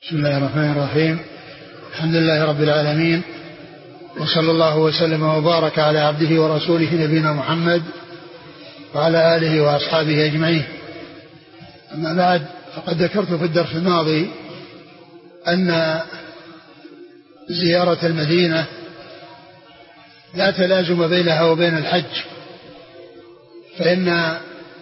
بسم الله الرحمن الرحيم. الحمد لله رب العالمين، وصلى الله وسلم وبارك على عبده ورسوله نبينا محمد وعلى آله وأصحابه أجمعين. أما بعد، فقد ذكرت في الدرس الماضي أن زيارة المدينة لا تلازم بينها وبين الحج، فإن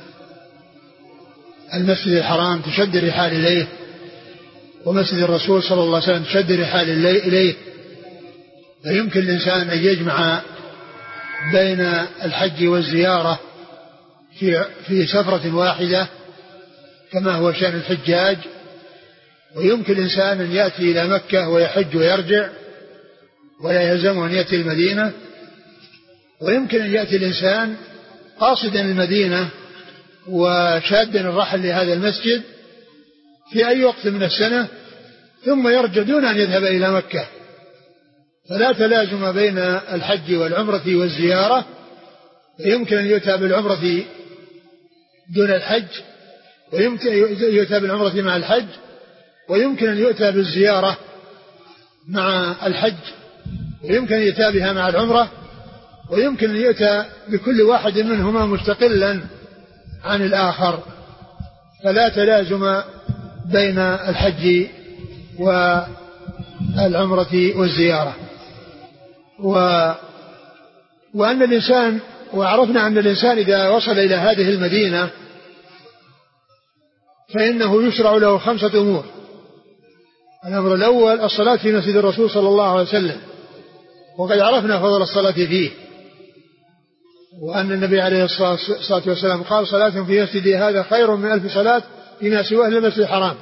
المسجد الحرام تشد الرحال إليه، ومسجد الرسول صلى الله عليه وسلم تشد الرحال إليه، فيمكن الإنسان أن يجمع بين الحج والزيارة في سفرة واحدة كما هو شأن الحجاج. ويمكن الإنسان أن يأتي إلى مكة ويحج ويرجع ولا يلزمه أن يأتي المدينة، ويمكن أن يأتي الإنسان قاصدا المدينة وشادا الرحل لهذا المسجد في أي وقت من السنة ثم يرجع دون أن يذهب إلى مكة. فلا تلازم بين الحج والعمرة والزيارة، فيمكن أن يؤتى بالعمرة دون الحج، ويمكن أن يؤتى بالعمرة مع الحج، ويمكن أن يؤتى بالزيارة مع الحج، ويمكن أن يؤتى بها مع العمرة، ويمكن أن يؤتى بكل واحد منهما مستقلا عن الآخر. فلا تلازم بين الحج والعمرة والزيارة. وأن الإنسان، وعرفنا أن الإنسان إذا وصل إلى هذه المدينة فإنه يشرع له 5 أمور. الأمر الأول الصلاة في مسجد الرسول صلى الله عليه وسلم، وقد عرفنا فضل الصلاة فيه، وأن النبي عليه الصلاة والسلام قال: صلاة في مسجدي هذا خير من 1000 صلاة فيما سواه إلا المسجد الحرام.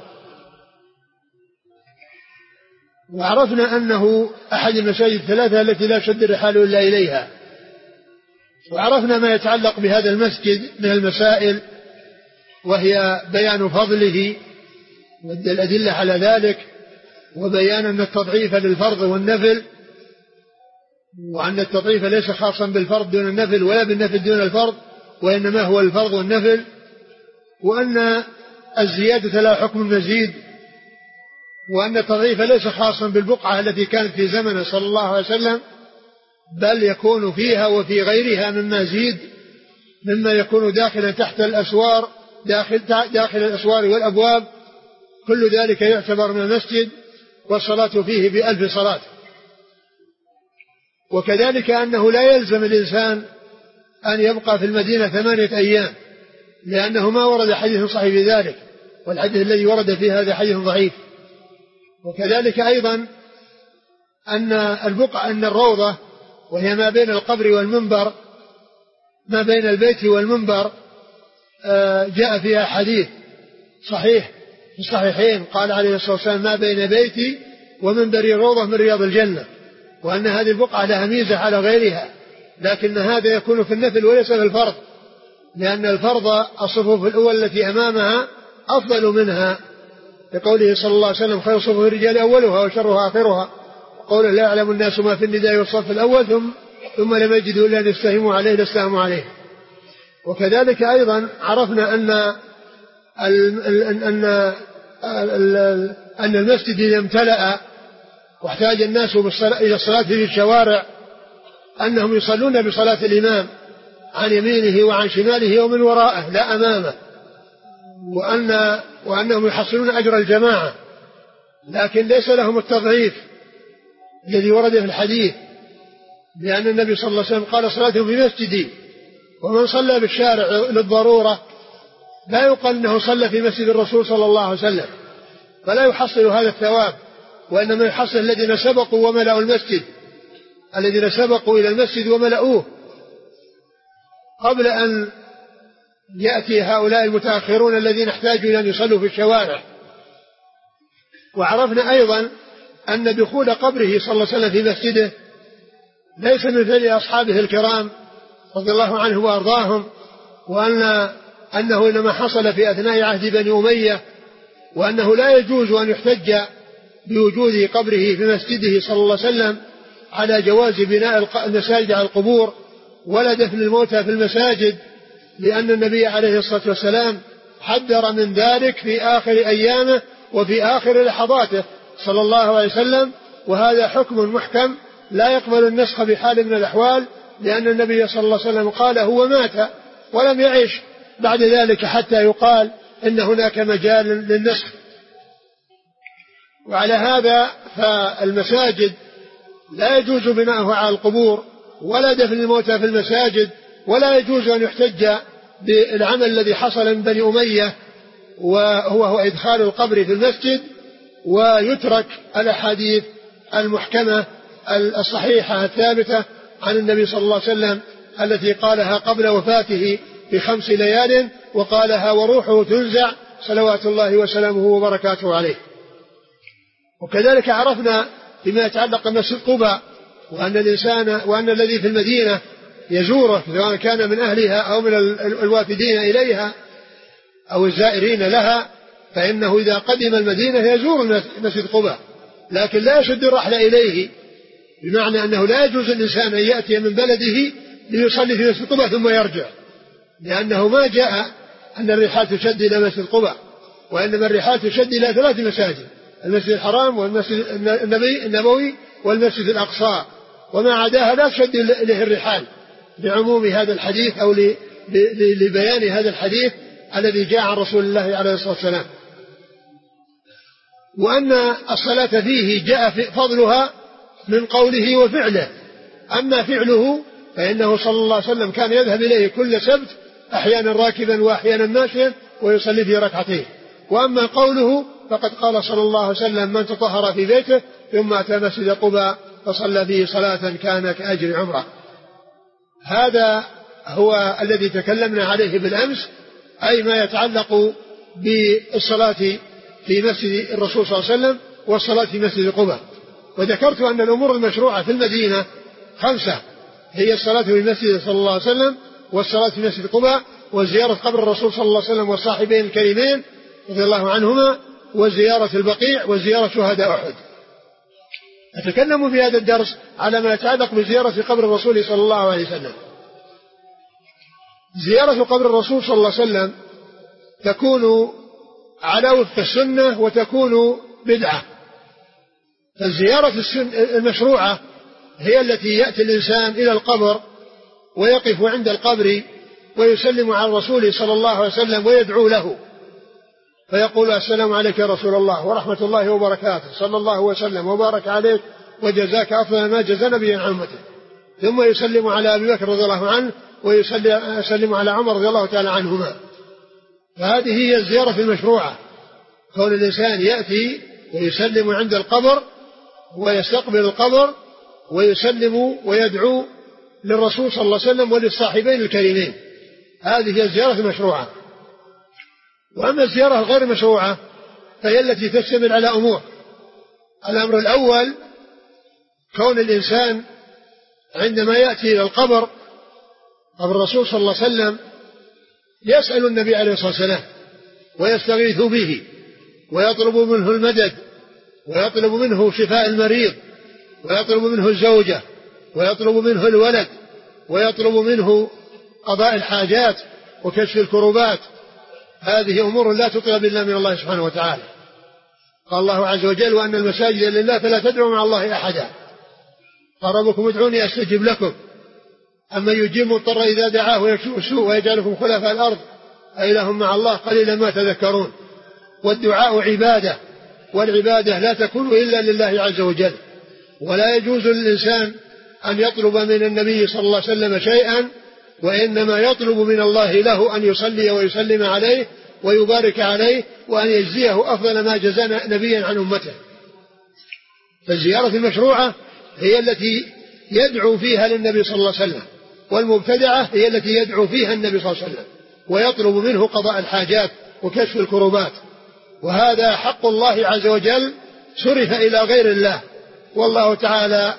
وعرفنا أنه أحد المساجد 3 التي لا يشد الرحال إلا إليها. وعرفنا ما يتعلق بهذا المسجد من المسائل، وهي بيان فضله والأدلة على ذلك، وبيان أن التضعيف للفرض والنفل، وأن التضعيف ليس خاصا بالفرض دون النفل ولا بالنفل دون الفرض، وإنما هو الفرض والنفل، وأن الزيادة لا حكم المزيد، وأن التضعيف ليس خاصا بالبقعة التي كانت في زمنه صلى الله عليه وسلم، بل يكون فيها وفي غيرها مما زيد، مما يكون داخلا تحت الأسوار، داخل الأسوار والأبواب، كل ذلك يعتبر من المسجد، والصلاة فيه ب1000 صلاة. وكذلك أنه لا يلزم الإنسان أن يبقى في المدينة 8 أيام، لأنه ما ورد حديث صحيح في ذلك، والحديث الذي ورد فيه هذا حديث ضعيف. وكذلك أيضا أن الروضة، وهي ما بين القبر والمنبر، ما بين البيت والمنبر، جاء فيها حديث صحيح في الصحيحين، قال عليه الصلاة والسلام: ما بين بيتي ومنبري روضة من رياض الجنة. وأن هذه البقعة لها ميزة على غيرها، لكن هذا يكون في النفل وليس في الفرض، لأن الفرض الصفوف الأول التي أمامها أفضل منها، لقوله صلى الله عليه وسلم: خير صفوف الرجال أولها وشرها آخرها. قوله: لا يعلم الناس ما في النداء والصف الأول ثم لم يجدوا إلا أن يستهموا عليه لاستهموا عليه. وكذلك أيضا عرفنا أن المسجد إذا امتلأ واحتاج الناس إلى الصلاة في الشوارع، أنهم يصلون بصلاة الإمام عن يمينه وعن شماله ومن وراءه لا أمامه، وأنهم يحصلون أجر الجماعة، لكن ليس لهم التضعيف الذي ورد في الحديث، لأن النبي صلى الله عليه وسلم قال: صلاتهم في مسجدي. ومن صلى بالشارع للضرورة لا يقال أنه صلى في مسجد الرسول صلى الله عليه وسلم، فلا يحصل هذا الثواب، وإنما يحصل الذين سبقوا وملأوا المسجد، الذين سبقوا إلى المسجد وملأوه قبل أن يأتي هؤلاء المتأخرون الذين احتاجوا إلى أن يصلوا في الشوارع. وعرفنا أيضا أن دخول قبره صلى الله عليه وسلم في مسجده ليس من فعل أصحابه الكرام رضي الله عنه وأرضاهم، وأنه إنما حصل في أثناء عهد بني أمية، وأنه لا يجوز أن يحتج بوجود قبره في مسجده صلى الله عليه وسلم على جواز بناء المساجد على القبور ولا دفن الموتى في المساجد، لأن النبي عليه الصلاة والسلام حذر من ذلك في آخر أيامه وفي آخر لحظاته صلى الله عليه وسلم. وهذا حكم محكم لا يقبل النسخ بحال من الأحوال، لأن النبي صلى الله عليه وسلم قال هو مات ولم يعش بعد ذلك حتى يقال إن هناك مجال للنسخ. وعلى هذا فالمساجد لا يجوز بناؤها على القبور ولا دفن الموتى في المساجد، ولا يجوز أن يحتج بالعمل الذي حصل من بني أمية وهو إدخال القبر في المسجد، ويترك الأحاديث المحكمة الصحيحة الثابتة عن النبي صلى الله عليه وسلم التي قالها قبل وفاته ب5 ليال، وقالها وروحه تنزع صلوات الله وسلامه وبركاته عليه. وكذلك عرفنا فيما يتعلق بمسجد قباء وأن الذي في المدينة يزوره سواء كان من أهلها أو من الوافدين إليها أو الزائرين لها، فإنه إذا قدم المدينة يزور مسجد قباء، لكن لا يشد الرحل إليه، بمعنى أنه لا يجوز الإنسان أن يأتي من بلده ليصلي في مسجد قباء ثم يرجع، لأنه ما جاء أن الرحال تشد إلى مسجد قباء، وإنما الرحال تشد إلى 3 مساجد: المسجد الحرام والمسجد النبوي والمسجد الأقصى، وما عداها لا تشد إليه الرحال بعموم هذا الحديث أو لبيان هذا الحديث الذي جاء عن رسول الله عليه الصلاة والسلام. وأن الصلاة فيه جاء في فضلها من قوله وفعله، أما فعله فإنه صلى الله عليه وسلم كان يذهب إليه كل سبت أحيانا راكبا وأحيانا ماشيا ويصلي فيه 2 ركعتين. وأما قوله فقد قال صلى الله عليه وسلم من تطهر في بيته ثم أتى مسجد قباء فصلى فيه صلاة كان كأجر عمره. هذا هو الذي تكلمنا عليه بالأمس، أي ما يتعلق بالصلاة في مسجد الرسول صلى الله عليه وسلم والصلاة في مسجد قباء. وذكرت أن الأمور المشروعة في المدينة 5، هي الصلاة في المسجد صلى الله عليه وسلم والصلاة في مسجد قباء وزيارة قبر الرسول صلى الله عليه وسلم والصاحبين الكريمين رضي الله عنهما وزيارة البقيع وزيارة شهداء أحد. أتكلم في هذا الدرس على ما يتعلق بزيارة قبر الرسول صلى الله عليه وسلم. زيارة قبر الرسول صلى الله عليه وسلم تكون على وفق السنة وتكون بدعة. فالزيارة المشروعة هي التي يأتي الإنسان إلى القبر ويقف عند القبر ويسلم على الرسول صلى الله عليه وسلم ويدعو له فيقول السلام عليك يا رسول الله ورحمة الله وبركاته، صلى الله وسلم وبارك عليك وجزاك أفضل ما جزى نبيا عن أمته. ثم يسلم على أبي بكر رضي الله عنه ويسلم على عمر رضي الله تعالى عنهما. فهذه هي الزيارة المشروعة، كون الإنسان يأتي ويسلم عند القبر ويستقبل القبر ويسلم ويدعو للرسول صلى الله عليه وسلم وللصاحبين الكريمين. هذه هي الزيارة المشروعة. وأما الزيارة الغير مشروعة فهي التي تشتمل على أمور. الأمر الأول كون الإنسان عندما يأتي إلى القبر قبر الرسول صلى الله عليه وسلم يسأل النبي عليه الصلاة والسلام ويستغيث به ويطلب منه المدد ويطلب منه شفاء المريض ويطلب منه الزوجة ويطلب منه الولد ويطلب منه قضاء الحاجات وكشف الكروبات. هذه أمور لا تطلب إلا من الله سبحانه وتعالى. قال الله عز وجل وأن المساجد لله فلا تدعوا مع الله أحدا، قال ربكم ادعوني أستجب لكم. أما يجيب مضطر إذا دعاه ويكشف السوء ويجعلكم خلفاء الأرض أإله مع الله قليلا ما تذكرون. والدعاء عبادة، والعبادة لا تكون إلا لله عز وجل، ولا يجوز للإنسان أن يطلب من النبي صلى الله عليه وسلم شيئا، وإنما يطلب من الله له أن يصلي ويسلم عليه ويبارك عليه وأن يجزيه أفضل ما جزى نبيا عن أمته. فالزيارة المشروعة هي التي يدعو فيها للنبي صلى الله عليه وسلم، والمبتدعة هي التي يدعو فيها النبي صلى الله عليه وسلم ويطلب منه قضاء الحاجات وكشف الكروبات. وهذا حق الله عز وجل صرف إلى غير الله، والله تعالى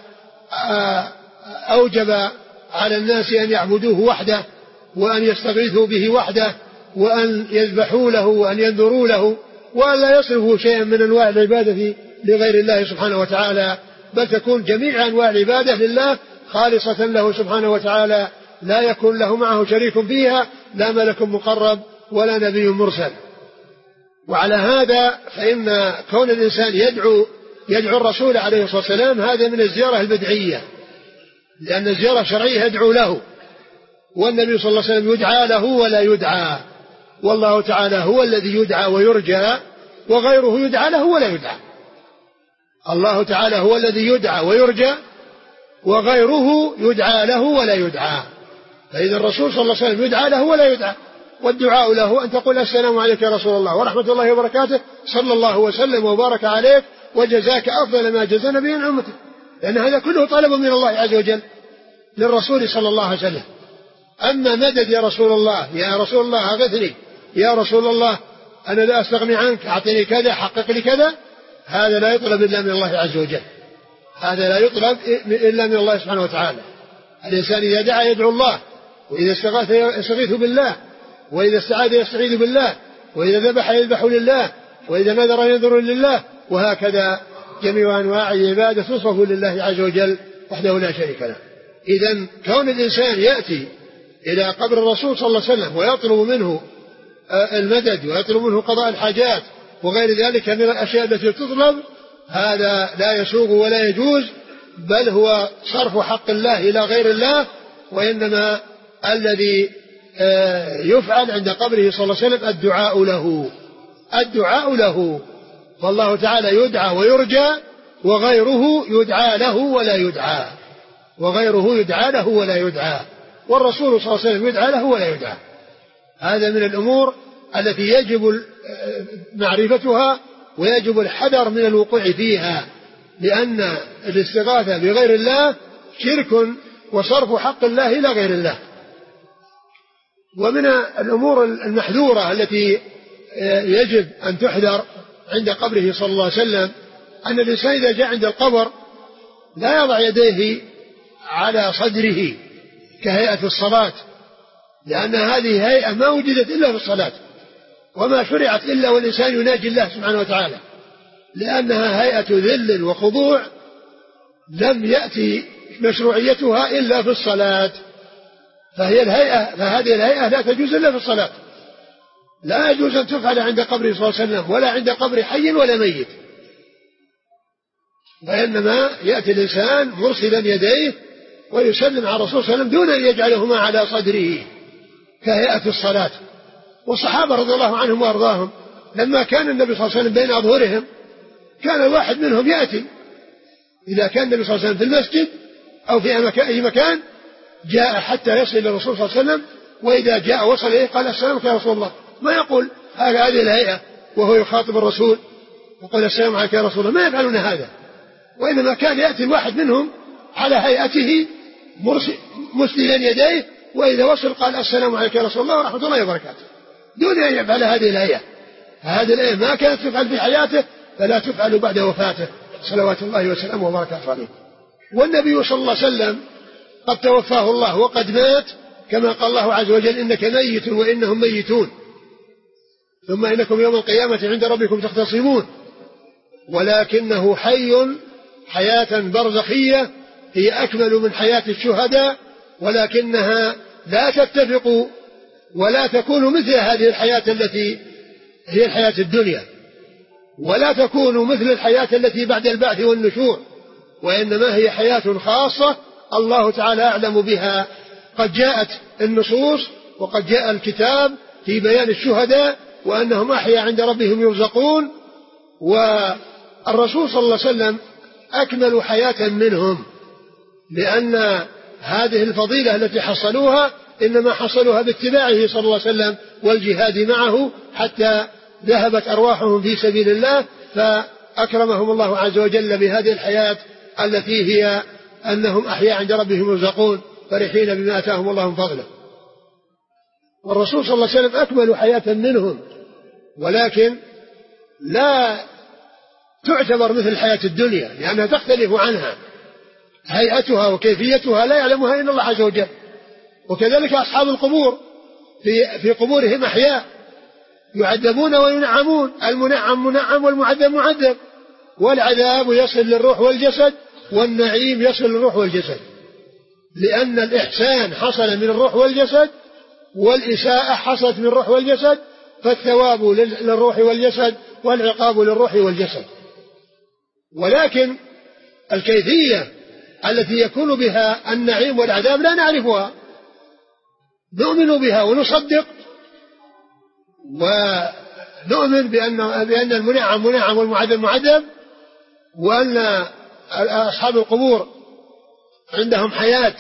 أوجب على الناس أن يعبدوه وحده وأن يستغيثوا به وحده وأن يذبحوا له وأن ينذروا له وأن لا يصرفوا شيئا من أنواع العبادة لغير الله سبحانه وتعالى، بل تكون جميع أنواع العبادة لله خالصة له سبحانه وتعالى، لا يكون له معه شريك فيها، لا ملك مقرب ولا نبي مرسل. وعلى هذا فإن كون الإنسان يدعو الرسول عليه الصلاة والسلام هذا من الزيارة البدعية، لأن الزيارة الشرعية يدعو له، والنبي صلى الله عليه وسلم يدعى له ولا يدعى، والله تعالى هو الذي يدعى ويرجى، وغيره يدعى له ولا يدعى. الله تعالى هو الذي يدعى ويرجى، وغيره يدعى له ولا يدعى. فإذا الرسول صلى الله عليه وسلم يدعى له ولا يدعى، والدعاء له أن تقول السلام عليك يا رسول الله ورحمة الله وبركاته، صلى الله وسلم وبارك عليك وجزاك أفضل ما جزى نبي عن أمته، لأن هذا كله طلب من الله عز وجل للرسول صلى الله عليه وسلم. أما مدد يا رسول الله، يا رسول الله أغثني، يا رسول الله أنا لا أستغني عنك، أعطني كذا، حقق لي كذا، هذا لا يطلب إلا من الله عز وجل، هذا لا يطلب إلا من الله سبحانه وتعالى. الإنسان إذا دعا يدعو الله، وإذا استغاث يستغيث بالله، وإذا استعاذ يستعيذ بالله، وإذا ذبح يذبح لله، وإذا نذر ينذر لله، وهكذا جميع أنواع العبادة تصرف لله عز وجل وحده لا شريك له. إذن كون الإنسان يأتي إلى قبر الرسول صلى الله عليه وسلم ويطلب منه المدد ويطلب منه قضاء الحاجات وغير ذلك من الأشياء التي تطلب، هذا لا يسوغ ولا يجوز، بل هو صرف حق الله إلى غير الله. وإنما الذي يفعل عند قبره صلى الله عليه وسلم الدعاء له، فالله تعالى يدعى ويرجى، وغيره يدعى له ولا يدعى، والرسول صلى الله عليه وسلم يدعى له ولا يدعى. هذا من الأمور التي يجب معرفتها ويجب الحذر من الوقوع فيها، لأن الاستغاثة بغير الله شرك وصرف حق الله إلى غير الله. ومن الأمور المحذورة التي يجب أن تحذر عند قبره صلى الله عليه وسلم أن الإنسان إذا جاء عند القبر لا يضع يديه على صدره كهيئة الصلاة، لأن هذه هيئة ما وجدت إلا في الصلاة، وما شرعت إلا والإنسان يناجي الله سبحانه وتعالى، لأنها هيئة ذل وخضوع لم يأتي مشروعيتها إلا في الصلاة، فهذه الهيئة لا تجوز إلا في الصلاة، لا يجوز أن تفعل عند قبر صلى الله عليه وسلم ولا عند قبر حي ولا ميت، وإنما يأتي الإنسان مرسلا يديه ويسلم على الرسول صلى الله عليه وسلم دون أن يجعلهما على صدره كهيئة الصلاة. والصحابة رضي الله عنهم وأرضاهم لما كان النبي صلى الله عليه وسلم بين أظهرهم كان الواحد منهم يأتي، إذا كان النبي صلى الله عليه وسلم في المسجد أو في أي مكان جاء حتى يصل إلى الرسول صلى الله عليه وسلم، وإذا جاء وصل إليه قال السلام عليك يا رسول الله، ما يقول هذه الهيئة وهو يخاطب الرسول وقال السلام عليك يا رسول الله، ما يفعلون هذا، وإنما كان يأتي الواحد منهم على هيئته مسدلا يديه، وإذا وصل قال السلام عليك يا رسول الله ورحمة الله وبركاته، دون أن يفعل هذه الهيئة. هذه الهيئة ما كانت تفعل في حياته فلا تفعل بعد وفاته صلوات الله وسلامه وبركاته عليه. والنبي صلى الله عليه وسلم قد توفاه الله وقد مات، كما قال الله عز وجل إنك ميت وإنهم ميتون ثم إنكم يوم القيامة عند ربكم تختصمون، ولكنه حي حياة برزخية هي أكمل من حياة الشهداء، ولكنها لا تتفق ولا تكون مثل هذه الحياة التي هي الحياة الدنيا، ولا تكون مثل الحياة التي بعد البعث والنشور، وإنما هي حياة خاصة الله تعالى أعلم بها. قد جاءت النصوص وقد جاء الكتاب في بيان الشهداء وأنهم أحيا عند ربهم يرزقون، والرسول صلى الله عليه وسلم أكمل حياة منهم، لأن هذه الفضيلة التي حصلوها إنما حصلوها باتباعه صلى الله عليه وسلم والجهاد معه حتى ذهبت أرواحهم في سبيل الله، فأكرمهم الله عز وجل بهذه الحياة التي هي أنهم أحياء عند ربهم يرزقون فرحين بما آتاهم الله من فضله. والرسول صلى الله عليه وسلم أكمل حياة منهم، ولكن لا تعتبر مثل حياة الدنيا لأنها تختلف عنها، هيئتها وكيفيتها لا يعلمها إلا الله عز وجل. وكذلك أصحاب القبور في قبورهم أحياء يعذبون وينعمون، المنعم منعم والمعذب معذب، والعذاب يصل للروح والجسد والنعيم يصل للروح والجسد، لأن الإحسان حصل من الروح والجسد والإساءة حصلت من الروح والجسد، فالثواب للروح والجسد والعقاب للروح والجسد. ولكن الكيفية التي يكون بها النعيم والعذاب لا نعرفها، نؤمن بها ونصدق ونؤمن بأن المنعم منعم والمعذب معذب، وأن أصحاب القبور عندهم حياة،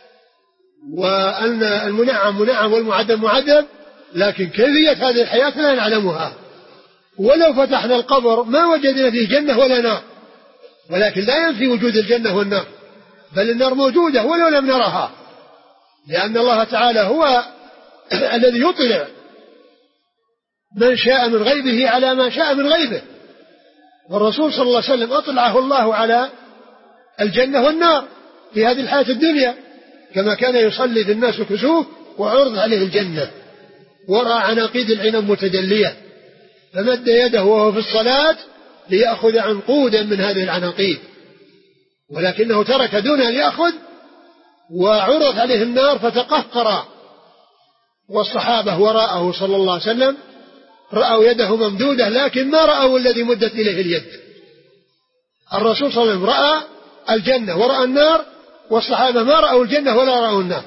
وأن المنعم منعم والمعذب معذب، لكن كيفية هذه الحياة لا نعلمها. ولو فتحنا القبر ما وجدنا فيه جنة ولا نار، ولكن لا ينفي وجود الجنة والنار، بل النار موجودة ولو لم نرها، لأن الله تعالى هو الذي يطلع من شاء من غيبه على ما شاء من غيبه. والرسول صلى الله عليه وسلم أطلعه الله على الجنة والنار في هذه الحياة الدنيا، كما كان يصلي في الناس كسوف وعرض عليه الجنة ورأى عناقيد العنب متدلية، فمد يده وهو في الصلاة ليأخذ عنقودا من هذه العناقيد، ولكنه ترك دون أن يأخذ، وعرض عليه النار فتقهقر. والصحابة وراءه صلى الله عليه وسلم رأوا يده ممدودة، لكن ما رأوا الذي مدت إليه اليد. الرسول صلى الله عليه وسلم رأى الجنة ورأى النار، والصحابة ما رأوا الجنة ولا رأوا النار،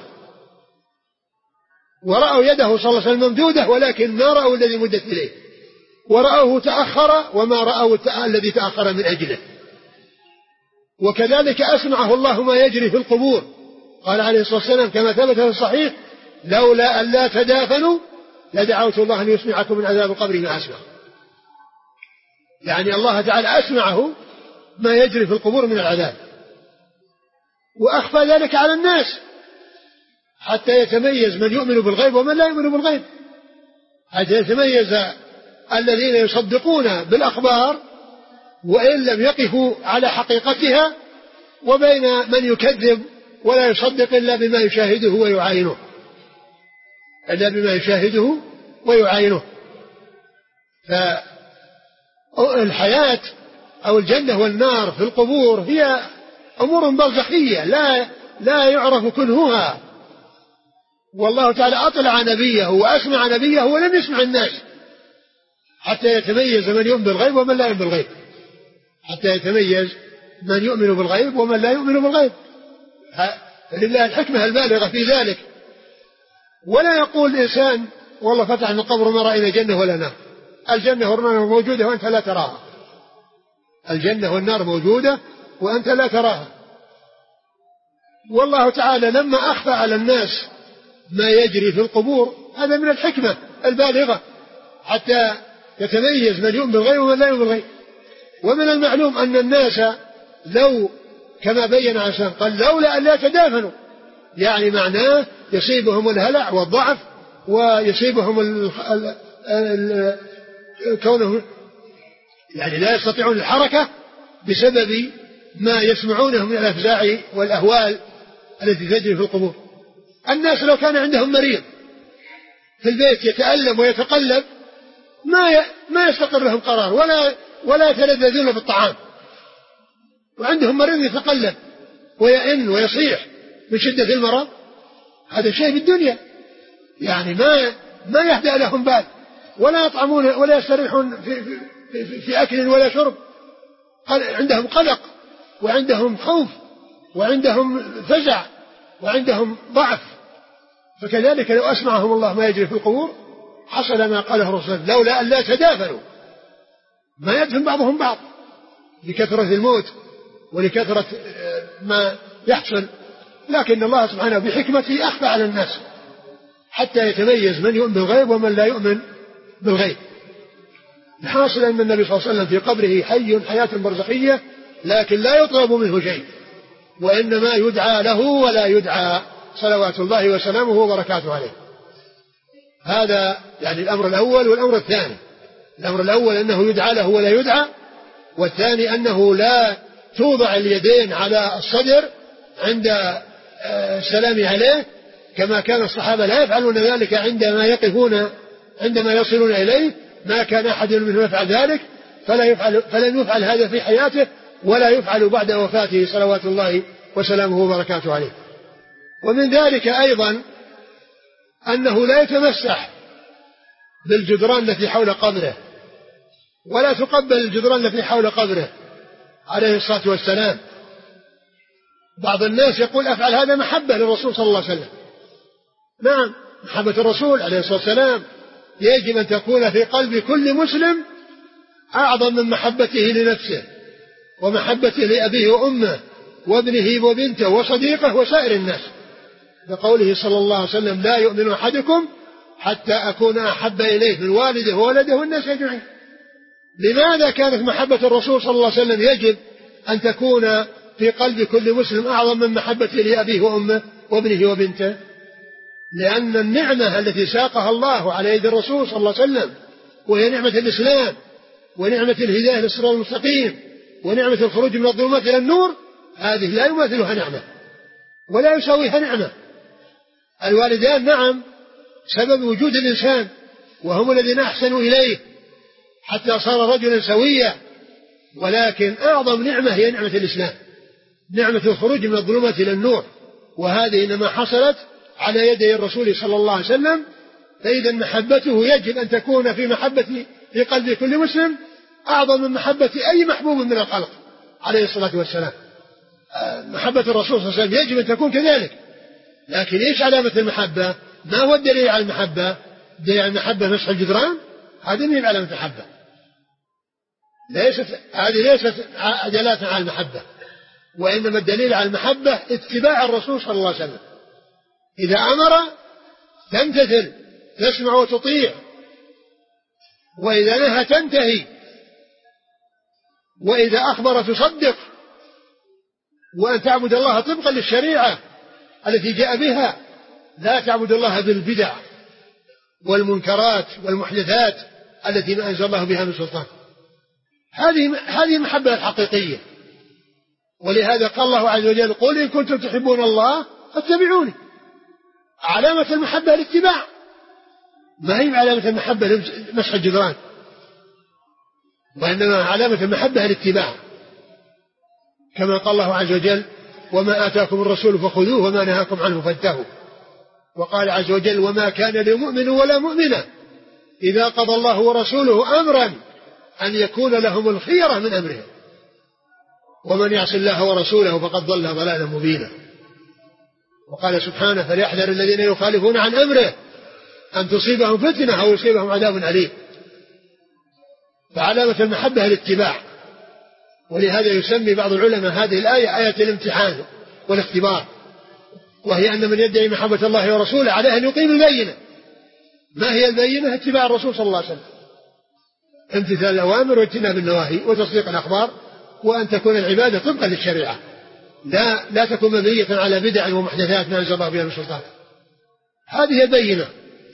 ورأوا يده صلى الله عليه وسلم ممدودة ولكن ما رأوا الذي مدت إليه، ورأوه تأخر وما رأوا الذي تأخر من أجله. وكذلك أسمعه الله ما يجري في القبور، قال عليه الصلاة والسلام كما ثبت في الصحيح: لولا أن لا تدافنوا لدعوت الله أن يسمعكم من عذاب القبر ما أسمع. يعني الله تعالى أسمعه ما يجري في القبور من العذاب، وأخفى ذلك على الناس حتى يتميز من يؤمن بالغيب ومن لا يؤمن بالغيب، حتى يتميز الذين يصدقون بالأخبار وإن لم يقفوا على حقيقتها، وبين من يكذب ولا يصدق إلا بما يشاهده ويعاينه، إلا بما يشاهده ويعاينه. فالحياة أو الجنة والنار في القبور هي أمور برزخية لا يعرف كنهها، والله تعالى أطلع نبيه وأسمع نبيه ولم يسمع الناس، حتى يتميز من يؤمن بالغيب ومن لا يؤمن بالغيب، حتى يتميز من يؤمن بالغيب ومن لا يؤمن بالغيب. لله الحكمة البالغة في ذلك. ولا يقول الإنسان والله فتح من القبر ما رأينا جنة ولا نار. الجنة والنار موجودة وأنت لا تراها، الجنة والنار موجودة وأنت لا تراها. والله تعالى لما أخفى على الناس ما يجري في القبور هذا من الحكمة البالغة، حتى يتميز من يؤمن بالغيب ومن لا يؤمن بالغيب. ومن المعلوم أن الناس لو كما بين عشان قال لولا أن لا تدافنوا، يعني معناه يصيبهم الهلع والضعف، ويصيبهم كونهم يعني لا يستطيعون الحركة بسبب ما يسمعونه من الأفزاع والأهوال التي تجري في القبور. الناس لو كان عندهم مريض في البيت يتألم ويتقلب ما يستقر لهم قرار ولا يتلذذون بالطعام، وعندهم مريض يتقلب ويئن ويصيح من شدة المرض، هذا شيء في الدنيا، يعني ما يهدأ لهم بال، ولا يطعمون ولا يستريحون في أكل ولا شرب، عندهم قلق وعندهم خوف وعندهم فزع وعندهم ضعف. فكذلك لو أسمعهم الله ما يجري في القبور حصل ما قاله الرسول لولا أن لا تدافنوا، ما يدفن بعضهم بعض لكثرة الموت ولكثرة ما يحصل، لكن الله سبحانه بحكمته أخفى على الناس حتى يتميز من يؤمن بالغيب ومن لا يؤمن بالغيب. الحاصل أن النبي صلى الله عليه وسلم في قبره حي حياة برزخية، لكن لا يطلب منه شيء، وإنما يدعى له ولا يدعى، صلوات الله وسلامه وبركاته عليه. هذا يعني الأمر الأول. والأمر الثاني، الأمر الأول أنه يدعى له ولا يدعى، والثاني أنه لا توضع اليدين على الصدر عند السلام عليه، كما كان الصحابة لا يفعلون ذلك عندما يصلون إليه، ما كان أحد منهم يفعل ذلك، فلن يفعل هذا في حياته ولا يفعل بعد وفاته صلوات الله وسلامه وبركاته عليه. ومن ذلك أيضا أنه لا يتمسح بالجدران التي حول قبره، ولا تقبل الجدران التي حول قبره عليه الصلاة والسلام. بعض الناس يقول أفعل هذا محبة للرسول صلى الله عليه وسلم. نعم، محبة الرسول عليه الصلاة والسلام يجب أن تكون في قلب كل مسلم أعظم من محبته لنفسه ومحبته لأبيه وأمه وابنه وبنته وصديقه وسائر الناس، بقوله صلى الله عليه وسلم لا يؤمن أحدكم حتى أكون أحب إليه من والده وولده والناس أجمعين. لماذا كانت محبة الرسول صلى الله عليه وسلم يجب أن تكون في قلب كل مسلم أعظم من محبته لأبيه وأمه وابنه وبنته؟ لأن النعمة التي ساقها الله على يد الرسول صلى الله عليه وسلم، وهي نعمة الإسلام ونعمة الهداية للصراط المستقيم ونعمة الخروج من الظلمات إلى النور، هذه لا يماثلها نعمة ولا يساويها نعمة. الوالدان نعم سبب وجود الإنسان، وهم الذين أحسنوا إليه حتى صار رجلا سويا، ولكن أعظم نعمة هي نعمة الإسلام، نعمة الخروج من الظلمات إلى النور، وهذه إنما حصلت على يدي الرسول صلى الله عليه وسلم. فإذا محبته يجب أن تكون في قلب كل مسلم أعظم من محبة أي محبوب من الخلق عليه الصلاة والسلام. محبة الرسول صلى الله عليه وسلم يجب أن تكون كذلك. لكن إيش علامة المحبة؟ ما هو الدليل على المحبة؟ دليل على المحبة مسح الجدران؟ هذه من علامة المحبة، هذه ليست دلالة على المحبة، وإنما الدليل على المحبة اتباع الرسول صلى الله عليه وسلم. إذا أمر تمتثل تسمع وتطيع، وإذا نهى تنتهي، وإذا أخبر تصدق، وأن تعبد الله طبقا للشريعة التي جاء بها، لا تعبد الله بالبدع والمنكرات والمحدثات التي ما أنزل الله بها من سلطان. هذه المحبة الحقيقية. ولهذا قال الله عز وجل قل إن كنتم تحبون الله فاتبعوني. علامة المحبة الاتباع، ما هي علامة المحبة مسح الجدران، وإنما علامة المحبة الاتباع، كما قال الله عز وجل وما آتاكم الرسول فخذوه وما نهاكم عنه فانتهوا. وقال عز وجل وما كان لمؤمن ولا مؤمنة إذا قضى الله ورسوله أمرا أن يكون لهم الخيرة من أمرهم ومن يعص الله ورسوله فقد ضل ضلالا مبينا. وقال سبحانه فليحذر الذين يخالفون عن أمره أن تصيبهم فتنة أو يصيبهم عذاب أليم. فعلامة المحبة الاتباع. ولهذا يسمي بعض العلماء هذه الآية آية الامتحان والاختبار، وهي أن من يدعي محبة الله ورسوله عليه أن يقيم البينة. ما هي البينة؟ اتباع الرسول صلى الله عليه وسلم، امتثال الأوامر واجتناب النواهي وتصديق الأخبار، وأن تكون العبادة طبقا للشريعة، لا تكون مبنية على بدع ومحدثات ما أنزل الله بها من سلطان. هذه البينة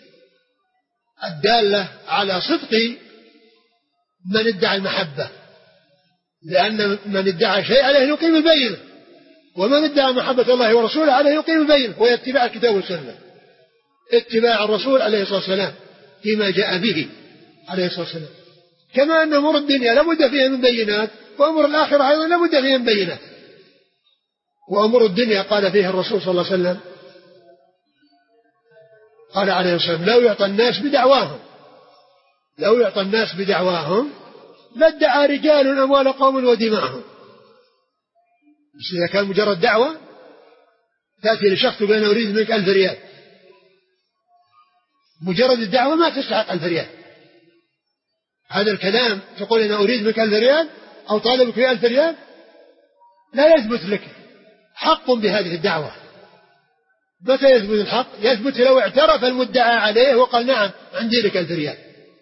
الدالة على صدق من ادعى المحبة، لأن من ادعى شيء عليه أن يقيم البينة، ومن ادعى محبة الله ورسوله عليه يقيم البينة، وهي اتباع الكتاب والسنة، اتباع الرسول عليه الصلاة والسلام فيما جاء به عليه الصلاة والسلام. كما أن أمور الدنيا لابد فيها من بينات، وأمور الآخرة أيضا لابد فيها من بينات. وأمور الدنيا قال فيها الرسول صلى الله عليه وسلم قال عليه الصلاة والسلام لو يعطى الناس بدعواهم لادعى رجال أموال قوم ودماءهم. بس إذا كان مجرد دعوة تأتي لشخص بأن أريد منك 1000 ريال، مجرد الدعوة ما تستحق 1000 ريال. هذا الكلام تقول أنا أريد منك 1000 ريال أو طالبك في 1000 ريال، لا يثبت لك حق بهذه الدعوة. متى يثبت الحق؟ يثبت لو اعترف المدعى عليه وقال نعم عندي لك 1000 ريال،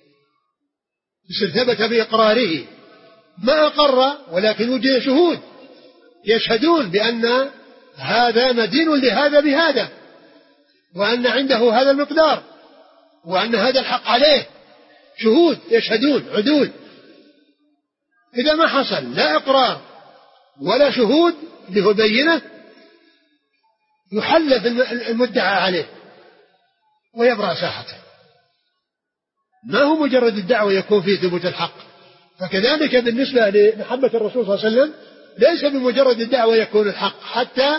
ثبت بإقراره. ما أقر ولكن وجد شهود يشهدون بأن هذا مدين لهذا بهذا، وأن عنده هذا المقدار، وأن هذا الحق عليه، شهود يشهدون عدول. إذا ما حصل لا إقرار ولا شهود له بينة يحلف المدعى عليه ويبرأ ساحته. ما هو مجرد الدعوة يكون فيه ثبوت الحق. فكذلك بالنسبة لمحبة الرسول صلى الله عليه وسلم ليس بمجرد الدعوة يكون الحق، حتى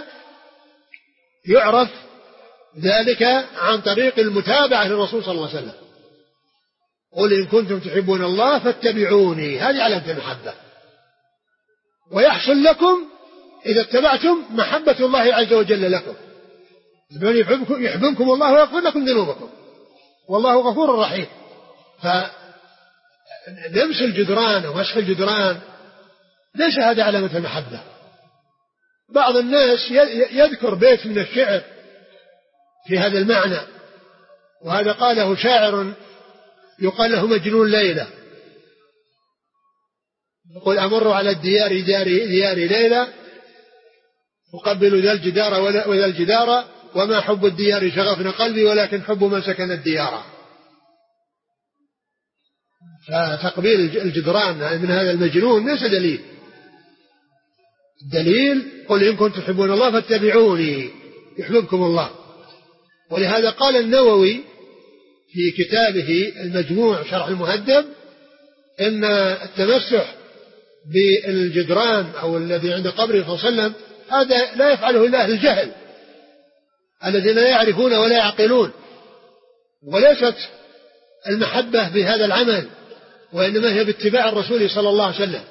يعرف ذلك عن طريق المتابعة للرسول صلى الله عليه وسلم. قل إن كنتم تحبون الله فاتبعوني، هذه علامة المحبة. ويحصل لكم إذا اتبعتم محبة الله عز وجل لكم، يحببكم الله ويغفر لكم ذنوبكم والله غفور رحيم. فلمس الجدران ومسح الجدران ليس هذا علامة المحبة. بعض الناس يذكر بيت من الشعر في هذا المعنى، وهذا قاله شاعر يقال له مجنون ليلى، يقول أمر على الديار ديار ليلى أقبل ذا الجدار وذا الجدار وما حب الديار شغفنا قلبي ولكن حب من سكن الديار. فتقبيل الجدران من هذا المجنون ليس دليل. الدليل قل إن كنتم تحبون الله فاتبعوني يحببكم الله. ولهذا قال النووي في كتابه المجموع شرح المهذب إن التمسح بالجدران أو الذي عند قبره صلى الله عليه وسلم هذا لا يفعله إلا أهل الجهل الذين لا يعرفون ولا يعقلون، وليست المحبة بهذا العمل، وإنما هي باتباع الرسول صلى الله عليه وسلم،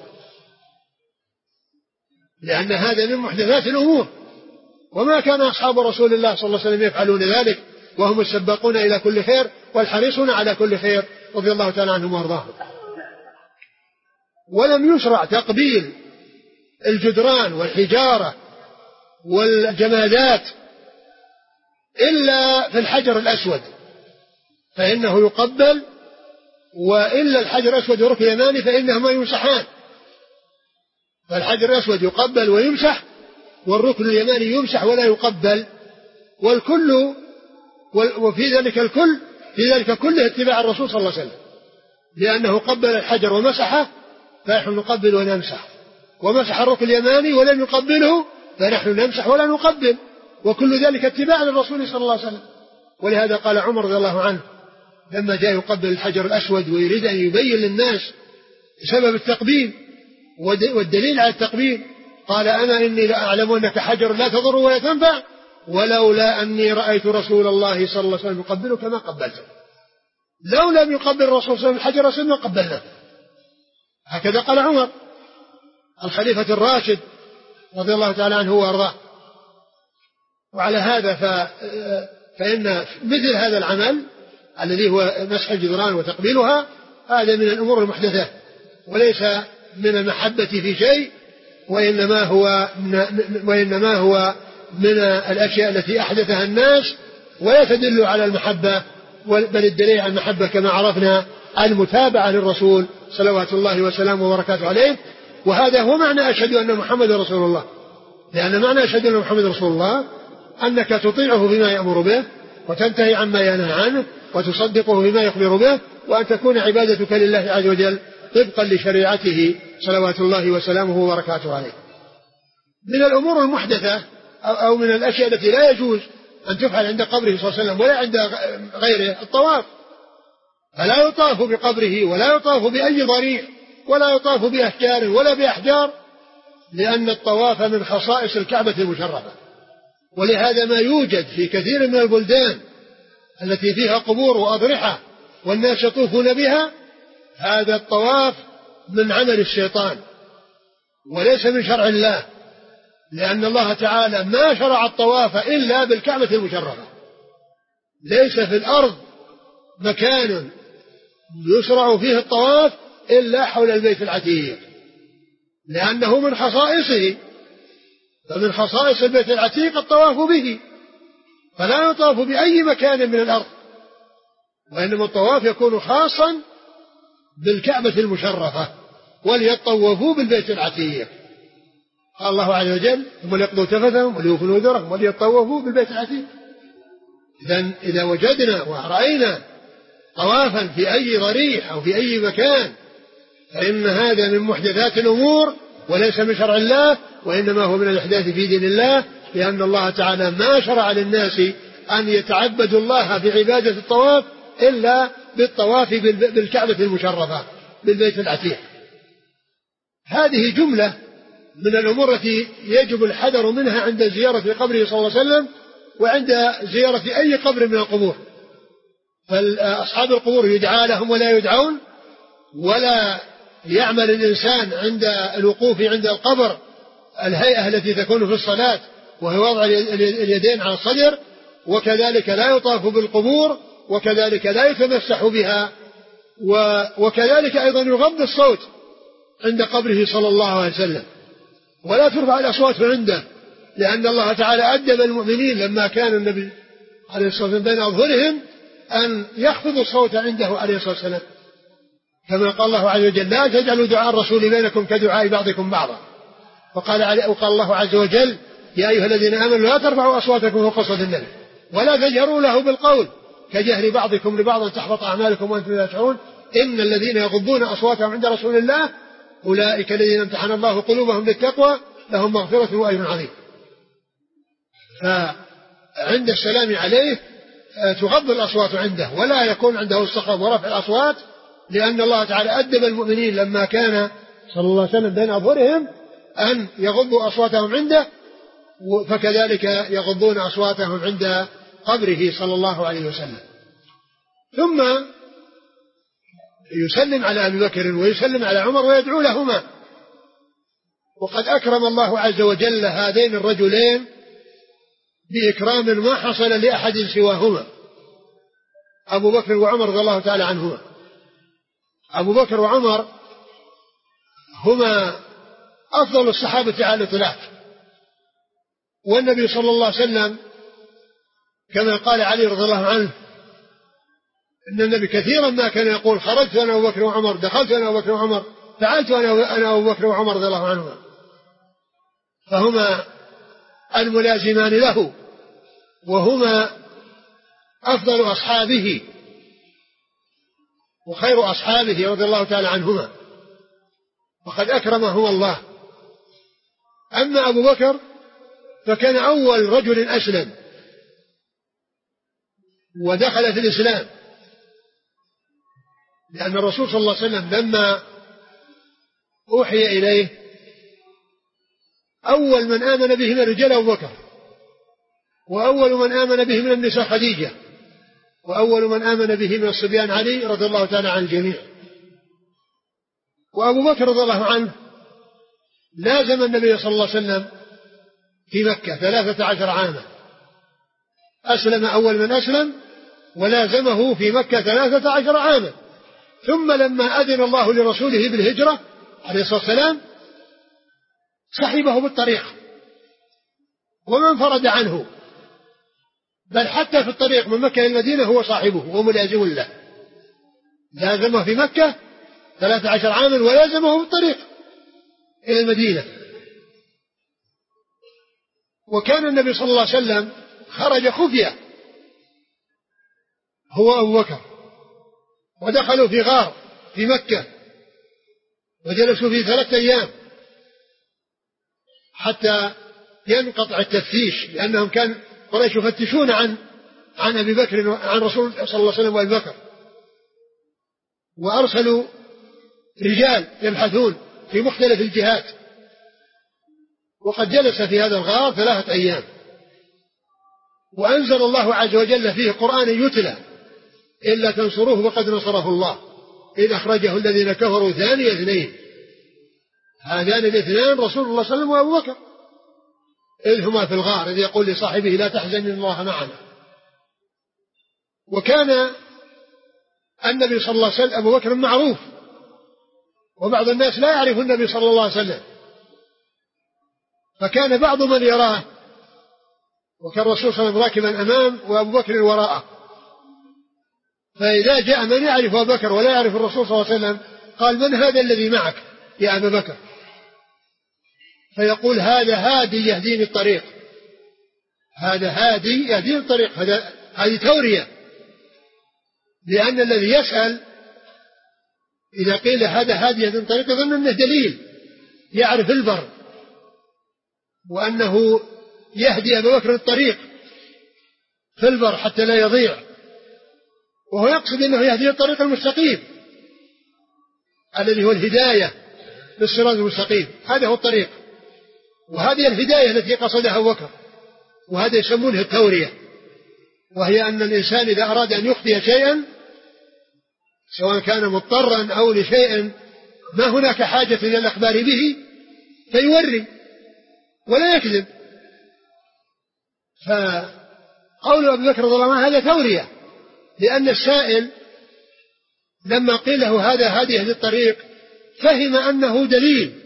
لأن هذا من محدثات الأمور، وما كان أصحاب رسول الله صلى الله عليه وسلم يفعلون ذلك وهم السباقون إلى كل خير والحريصون على كل خير رضي الله تعالى عنهم وارضاهم. ولم يشرع تقبيل الجدران والحجارة والجمادات إلا في الحجر الأسود فإنه يقبل، وإلا الحجر الأسود وركن يماني فإنهما يمسحان. فالحجر الأسود يقبل ويمسح، والركن اليماني يمسح ولا يقبل، والكل وفي ذلك الكل في ذلك كله اتباع الرسول صلى الله عليه وسلم، لأنه قبل الحجر ومسحه فنحن نقبل ونمسح، ومسح الركن اليماني ولم يقبله فنحن نمسح ولا نقبل، وكل ذلك اتباع للرسول صلى الله عليه وسلم. ولهذا قال عمر رضي الله عنه لما جاء يقبل الحجر الأسود ويريد أن يبين للناس سبب التقبيل والدليل على التقبيل، قال أنا إني لأعلم أنك حجر لا تضر ولا تنفع، ولولا أني رأيت رسول الله صلى الله عليه وسلم يقبلك ما قبلته. لو لم يقبل الرسول صلى الله عليه وسلم الحجر الأسود ما قبلناه. هكذا قال عمر الخليفة الراشد رضي الله تعالى عنه وأرضاه. وعلى هذا فإن مثل هذا العمل الذي هو مسح الجدران وتقبيلها هذا من الأمور المحدثة، وليس من المحبة في شيء، وإنما هو من الأشياء التي أحدثها الناس، ولا تدل على المحبة، بل الدليل على المحبة كما عرفنا المتابعة للرسول صلوات الله وسلامه وبركاته عليه. وهذا هو معنى أشهد أن محمد رسول الله، لأن معنى أشهد أن محمد رسول الله أنك تطيعه فيما يأمر به وتنتهي عما ينهى عنه وتصدقه فيما يخبر به، وأن تكون عبادتك لله عز وجل طبقا لشريعته صلوات الله وسلامه وبركاته عليه. من الأمور المحدثة أو من الأشياء التي لا يجوز أن تفعل عند قبره صلى الله عليه وسلم ولا عند غيره الطواف، فلا يطاف بقبره ولا يطاف بأي ضريح ولا يطاف بأشجار ولا بأحجار، لأن الطواف من خصائص الكعبة المشرفة. ولهذا ما يوجد في كثير من البلدان التي فيها قبور وأضرحة والناس يطوفون بها، هذا الطواف من عمل الشيطان وليس من شرع الله، لأن الله تعالى ما شرع الطواف إلا بالكعبة المشرفة. ليس في الأرض مكان يشرع فيه الطواف إلا حول البيت العتيق، لأنه من خصائصه، فمن خصائص البيت العتيق الطواف به، فلا يطاف بأي مكان من الأرض، وإنما الطواف يكون خاصا بالكعبة المشرفة، وليطوفوا بالبيت العتيق. قال الله عز وجل ثم ليقضوا تفثهم وليوفوا نذورهم وليطوفوا بالبيت العتيق. إذا وجدنا ورأينا طوافا في أي ضريح أو في أي مكان فإن هذا من محدثات الأمور وليس من شرع الله، وإنما هو من الإحداث في دين الله، لأن الله تعالى ما شرع للناس أن يتعبدوا الله بعبادة الطواف إلا بالطواف بالكعبة المشرفة بالبيت العتيق. هذه جملة من الأمور التي يجب الحذر منها عند زيارة قبره صلى الله عليه وسلم وعند زيارة أي قبر من القبور، فأصحاب القبور يدعى لهم ولا يدعون، ولا يعمل الإنسان عند الوقوف عند القبر الهيئة التي تكون في الصلاة وهي وضع اليدين على الصدر، وكذلك لا يطاف بالقبور، وكذلك لا يتمسح بها، وكذلك أيضا يغض الصوت عند قبره صلى الله عليه وسلم، ولا ترفع الأصوات عنده، لأن الله تعالى أدب المؤمنين لما كان النبي عليه الصلاة والسلام بين أظهرهم أن يخفضوا الصوت عنده عليه الصلاة والسلام، كما قال الله عز وجل: لا تجعلوا دعاء الرسول بينكم كدعاء بعضكم بعضا. وقال الله عز وجل: يا أيها الذين آمنوا لا ترفعوا أصواتكم فوق صوت النبي ولا تجهروا له بالقول كجهر بعضكم لبعض تحبط أعمالكم وأنتم لا تشعرون إن الذين يغضون أصواتهم عند رسول الله أولئك الذين امتحن الله قلوبهم للتقوى لهم مغفرة وأجر عظيم. فعند السلام عليه تغض الأصوات عنده، ولا يكون عنده الصخب ورفع الأصوات، لأن الله تعالى أدب المؤمنين لما كان صلى الله عليه وسلم بين أظهرهم أن يغضوا أصواتهم عنده، فكذلك يغضون أصواتهم عند قبره صلى الله عليه وسلم. ثم يسلم على أبي بكر ويسلم على عمر ويدعو لهما. وقد أكرم الله عز وجل هذين الرجلين بإكرام ما حصل لأحد سواهما، أبو بكر وعمر رضي الله تعالى عنهما. أبو بكر وعمر هما أفضل الصحابة على الإطلاق، والنبي صلى الله عليه وسلم كما قال علي رضي الله عنه إن النبي كثيرا ما كان يقول: خرجت أنا أبو بكر وعمر، دخلت أنا أبو بكر وعمر، فعلت أنا أبو بكر وعمر رضي الله عنهما. فهما الملازمان له، وهما أفضل أصحابه وخير أصحابه رضي الله تعالى عنهما، وقد أكرمه الله. أما أبو بكر فكان أول رجل أسلم ودخل في الإسلام، لأن الرسول صلى الله عليه وسلم لما أوحي إليه أول من آمن به من الرجال أبو بكر، وأول من آمن به من النساء خديجة، وأول من آمن به من الصبيان علي رضي الله تعالى عن الجميع. وأبو بكر رضي الله عنه لازم النبي صلى الله عليه وسلم في مكة 13 عاما، أسلم أول من أسلم ولازمه في مكة 13 عاما. ثم لما أذن الله لرسوله بالهجرة عليه الصلاة والسلام صحبه بالطريق وما انفرد عنه، بل حتى في الطريق من مكة إلى المدينة هو صاحبه وملازم له، لازمه في مكة 13 عاما ولازمه في الطريق إلى المدينة. وكان النبي صلى الله عليه وسلم خرج خفية هو أبو بكر، ودخلوا في غار في مكة وجلسوا فيه 3 أيام حتى ينقطع التفتيش، لأنهم كان قريش يفتشون عن أبي بكر عن رسول صلى الله عليه وسلم وأبي بكر، وأرسلوا رجال يبحثون في مختلف الجهات. وقد جلس في هذا الغار 3 أيام، وأنزل الله عز وجل فيه قرآن يتلى: إلا تنصروه فقد نصره الله إذ أخرجه الذين كفروا ثاني اثنين. هذان الاثنان رسول الله صلى الله عليه وسلم وأبو بكر، إذ هما في الغار إذ يقول لصاحبه: لا تحزن إن الله معنا. وكان النبي صلى الله عليه وسلم أبو بكر معروف، وبعض الناس لا يعرف النبي صلى الله عليه وسلم، فكان بعض من يراه، وكان الرسول صلى الله عليه وسلم راكبا أمام وأبو بكر وراءه، فإذا جاء من يعرف أبو بكر ولا يعرف الرسول صلى الله عليه وسلم قال: من هذا الذي معك يا أبا بكر؟ فيقول: هذا هادي يهديني الطريق، هذا هادي يهديني الطريق، هذه تورية، لأن الذي يسأل إذا قيل هذا هادي يهديني الطريق يظن أنه دليل يعرف البر، وأنه يهدي أبا بكر الطريق في البر حتى لا يضيع، وهو يقصد أنه يهدي الطريق المستقيم الذي هو الهداية للصراط المستقيم، هذا هو الطريق، وهذه الهداية التي قصدها أبو بكر، وهذا يسمونه التورية. وهي أن الإنسان إذا أراد أن يخفي شيئا سواء كان مضطرا أو لشيء ما هناك حاجة إلى الأخبار به فيوري ولا يكذب. فقول أبي بكر رضي الله عنه هذا تورية، لأن السائل لما قيل له هذه الطريق فهم أنه دليل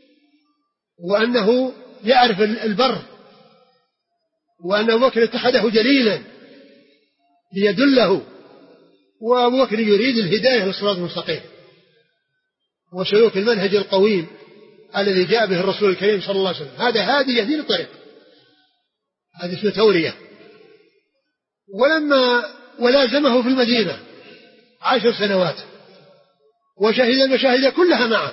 وأنه يعرف البر، وأن أبو بكر اتخذه دليلا ليدله، وأبو بكر يريد الهداية للصراط المستقيم وسلوك المنهج القويم الذي جاء به الرسول الكريم صلى الله عليه وسلم. هذه يهدي الطريق، هذه اسمه تورية. ولازمه في المدينة 10 سنوات وشهد المشاهد كلها معه،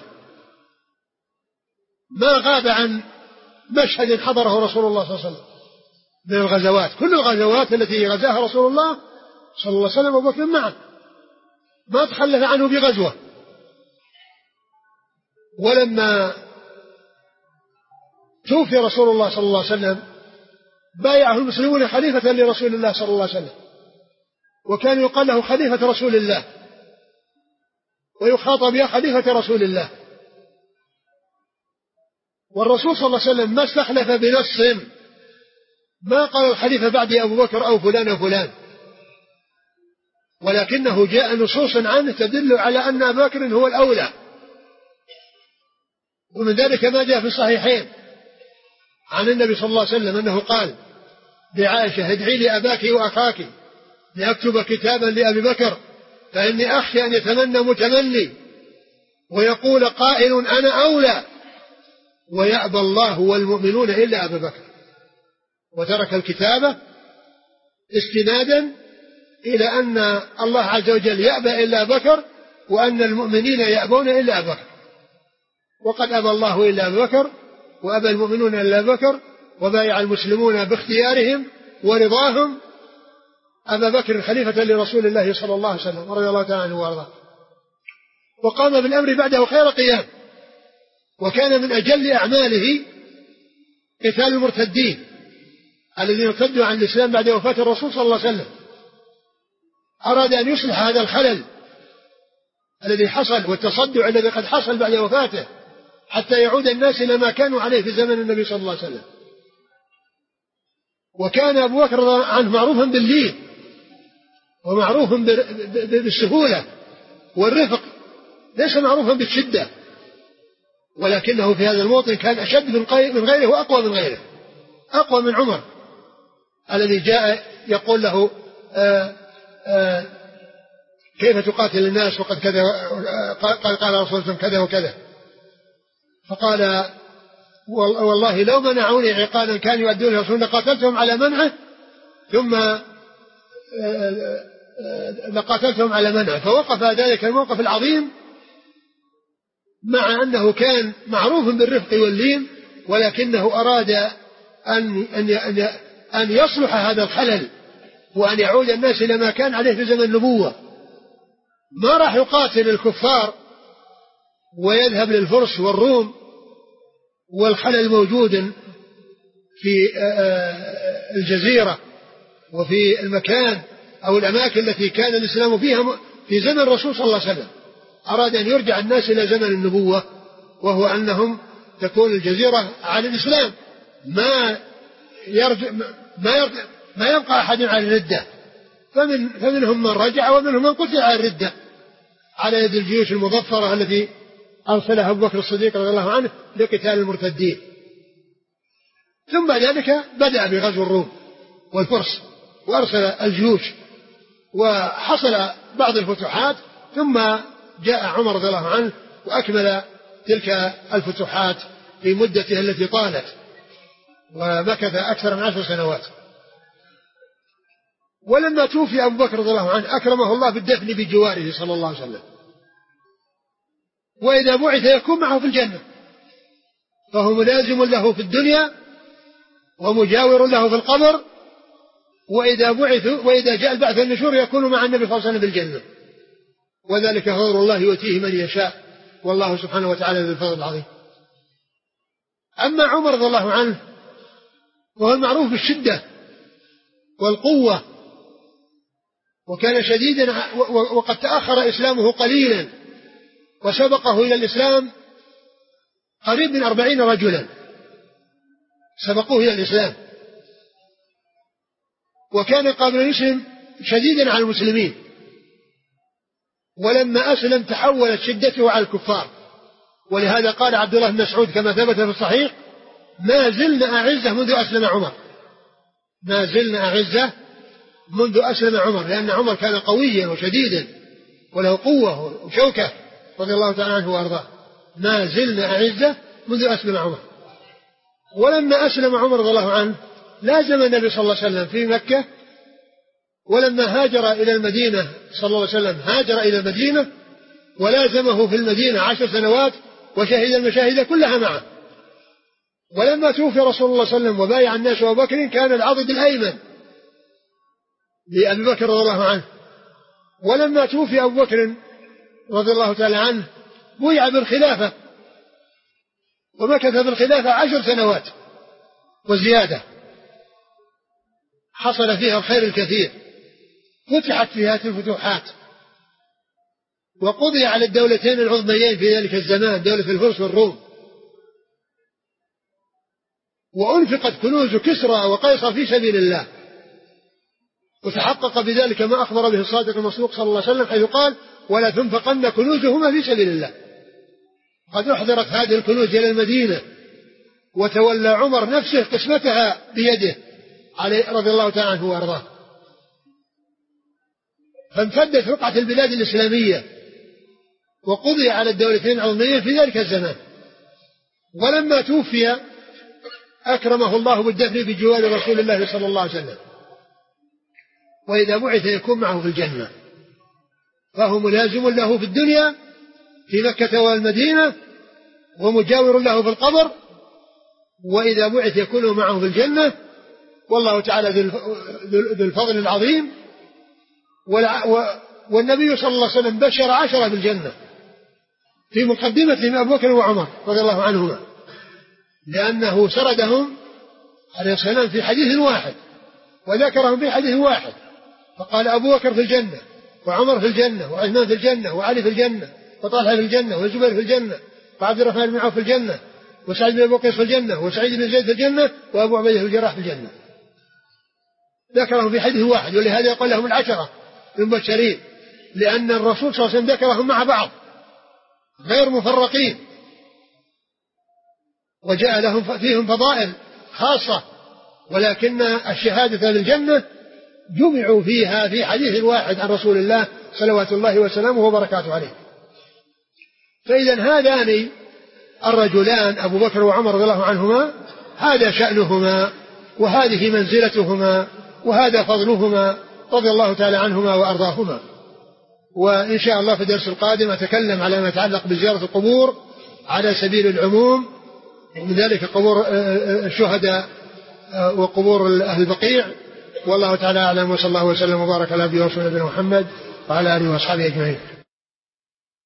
ما غاب عن مشهد حضره رسول الله صلى الله عليه وسلم من الغزوات، كل الغزوات التي غزاها رسول الله صلى الله عليه وسلم أبو بكر معه، ما تخلف عنه بغزوة. ولما توفي رسول الله صلى الله عليه وسلم بايعه المسلمون خليفة لرسول الله صلى الله عليه وسلم، وكان يقال له خليفة رسول الله ويخاطب يا خليفة رسول الله. والرسول صلى الله عليه وسلم ما استخلف بنص، ما قال الخليفة بعدي أبو بكر أو فلان أو فلان، ولكنه جاء نصوص عنه تدل على أن أبا بكر هو الأولى. ومن ذلك ما جاء في الصحيحين عن النبي صلى الله عليه وسلم أنه قال لعائشة ادعي لي أباك وأخاك لأكتب كتابا لأبي بكر فإني أخشى أن يتمنى متمني ويقول قائل أنا أولى ويأبى الله والمؤمنون إلا أبا بكر، وترك الكتابة استنادا إلى أن الله عز وجل يأبى إلا أبا بكر وأن المؤمنين يأبون إلا أبا بكر، وقد أبى الله إلا أبا بكر وأبى المؤمنون إلا أبا بكر، وبايع المسلمون باختيارهم ورضاهم أبا بكر خليفة لرسول الله صلى الله عليه وسلم رضي الله تعالى عنه وارضاه، وقام بالأمر بعده خير قيام. وكان من أجل أعماله قتال المرتدين الذين ارتدوا عن الإسلام بعد وفاة الرسول صلى الله عليه وسلم. أراد أن يصلح هذا الخلل الذي حصل والتصدع الذي قد حصل بعد وفاته حتى يعود الناس إلى ما كانوا عليه في زمن النبي صلى الله عليه وسلم. وكان أبو بكر عنه معروفا باللين ومعروف بالسهولة والرفق، ليس معروفا بالشدة، ولكنه في هذا الموطن كان أشد من غيره وأقوى من غيره، أقوى من عمر الذي جاء يقول له كيف تقاتل الناس وقد كذا قال رسول الله كذا وكذا، فقال والله لو منعوني عقالا كانوا يؤدون رسول لقاتلتهم على منعه ثم لقاتلتهم على منعه. فوقف ذلك الموقف العظيم مع أنه كان معروف بالرفق واللين، ولكنه أراد أن يصلح هذا الخلل وأن يعود الناس إلى ما كان عليه في زمن النبوة. ما راح يقاتل الكفار ويذهب للفرس والروم والخلل موجود في الجزيرة وفي المكان أو الأماكن التي كان الإسلام فيها في زمن الرسول صلى الله عليه وسلم. أراد أن يرجع الناس إلى زمن النبوة، وهو أنهم تكون الجزيرة على الإسلام، ما يبقى أحد على الردة، فمنهم من رجع ومنهم من قتل على الردة على يد الجيوش المظفرة التي أرسلها أبو بكر الصديق رضي الله عنه لقتال المرتدين. ثم بعد ذلك بدأ بغزو الروم والفرس وأرسل الجيوش وحصل بعض الفتوحات، ثم جاء عمر رضي الله عنه وأكمل تلك الفتوحات في مدته التي طالت ومكث أكثر من 10 سنوات. ولما توفي أبو بكر رضي الله عنه أكرمه الله بالدفن بجواره صلى الله عليه وسلم، وإذا بعث يكون معه في الجنة، فهو ملازم له في الدنيا ومجاور له في القبر، وإذا جاء البعث والنشور يكون مع النبي صلى الله عليه وسلم في الجنة، وذلك فضل الله يؤتيه من يشاء والله سبحانه وتعالى ذو الفضل العظيم. أما عمر رضي الله عنه وهو المعروف بالشدة والقوة وكان شديدا، وقد تأخر إسلامه قليلا، وسبقه إلى الإسلام قريب من 40 رجلا سبقوه إلى الإسلام، وكان قبل أن يسلم شديدا على المسلمين، ولما أسلم تحولت شدته على الكفار. ولهذا قال عبد الله بن مسعود كما ثبت في الصحيح: ما زلنا أعزة منذ أسلم عمر، ما زلنا أعزة منذ أسلم عمر، لأن عمر كان قويا وشديدا وله قوة وشوكة رضي الله تعالى عنه وأرضاه. ما زلنا أعزة منذ أسلم عمر. ولما أسلم عمر رضي الله عنه لازم النبي صلى الله عليه وسلم في مكة، ولما هاجر إلى المدينة صلى الله عليه وسلم هاجر إلى المدينة ولازمه في المدينة 10 سنوات وشهد المشاهد كلها معه. ولما توفي رسول الله صلى الله عليه وسلم وبايع الناس أبو بكر كان العضد الأيمن لأبي بكر رضي الله عنه. ولما توفي أبو بكر رضي الله تعالى عنه بويع بالخلافة، ومكث بالخلافة 10 سنوات وزيادة، حصل فيها الخير الكثير، فتحت فيها الفتوحات، وقضي على الدولتين العظميين في ذلك الزمان، دولة الفرس والروم، وأنفقت كنوز كسرى وقيصر في سبيل الله، وتحقق بذلك ما أخبر به الصادق المصدوق صلى الله عليه وسلم حيث قال: ولا تنفقن كنوزهما في سبيل الله. قد أحضرت هذه الكنوز إلى المدينة، وتولى عمر نفسه قسمتها بيده عليه رضي الله تعالى عنه وأرضاه، فامتدت رقعة البلاد الإسلامية، وقضي على الدولتين العظميين في ذلك الزمان. ولما توفي أكرمه الله بالدفن بجوار رسول الله صلى الله عليه وسلم، وإذا بعث يكون معه في الجنة، فهو ملازم له في الدنيا في مكة والمدينة، ومجاور له في القبر، وإذا بعث يكون معه في الجنة. والله تعالى ذو الفضل العظيم. والنبي صلى الله عليه وسلم بشر 10 بالجنة في مقدمة أبو بكر وعمر رضي الله عنهما، لأنه سردهم عليه السلام في حديث واحد وذكرهم في حديث واحد، فقال: أبو بكر في الجنة، وعمر في الجنة، وعثمان في الجنة، وعلي في الجنة، وطلحة في الجنة، والزبير في الجنة، وعبد الرحمن بن عوف في الجنة، وسعيد بن أبي وقاص في الجنة، وسعيد بن زيد في الجنة، وأبو عبيدة بن الجراح في الجنة. ذكرهم في حديث واحد، ولهذا يقول لهم 10 المبشرين، لأن الرسول صلى الله عليه وسلم ذكرهم مع بعض غير مفرقين، وجاء لهم فيهم فضائل خاصة، ولكن الشهادة للجنة جمعوا فيها في حديث واحد عن رسول الله صلوات الله وسلامه وبركاته عليه. فإذا هذان الرجلان أبو بكر وعمر رضي الله عنهما هذا شأنهما، وهذه منزلتهما، وهذا فضلهما رضي الله تعالى عنهما وأرضاهما. وإن شاء الله في الدرس القادم أتكلم على ما يتعلق بزيارة القبور على سبيل العموم، ومن ذلك قبور الشهداء وقبور أهل البقيع. والله تعالى أعلم، وصلى الله وسلم وبارك على نبينا محمد وعلى آله وأصحابه أجمعين.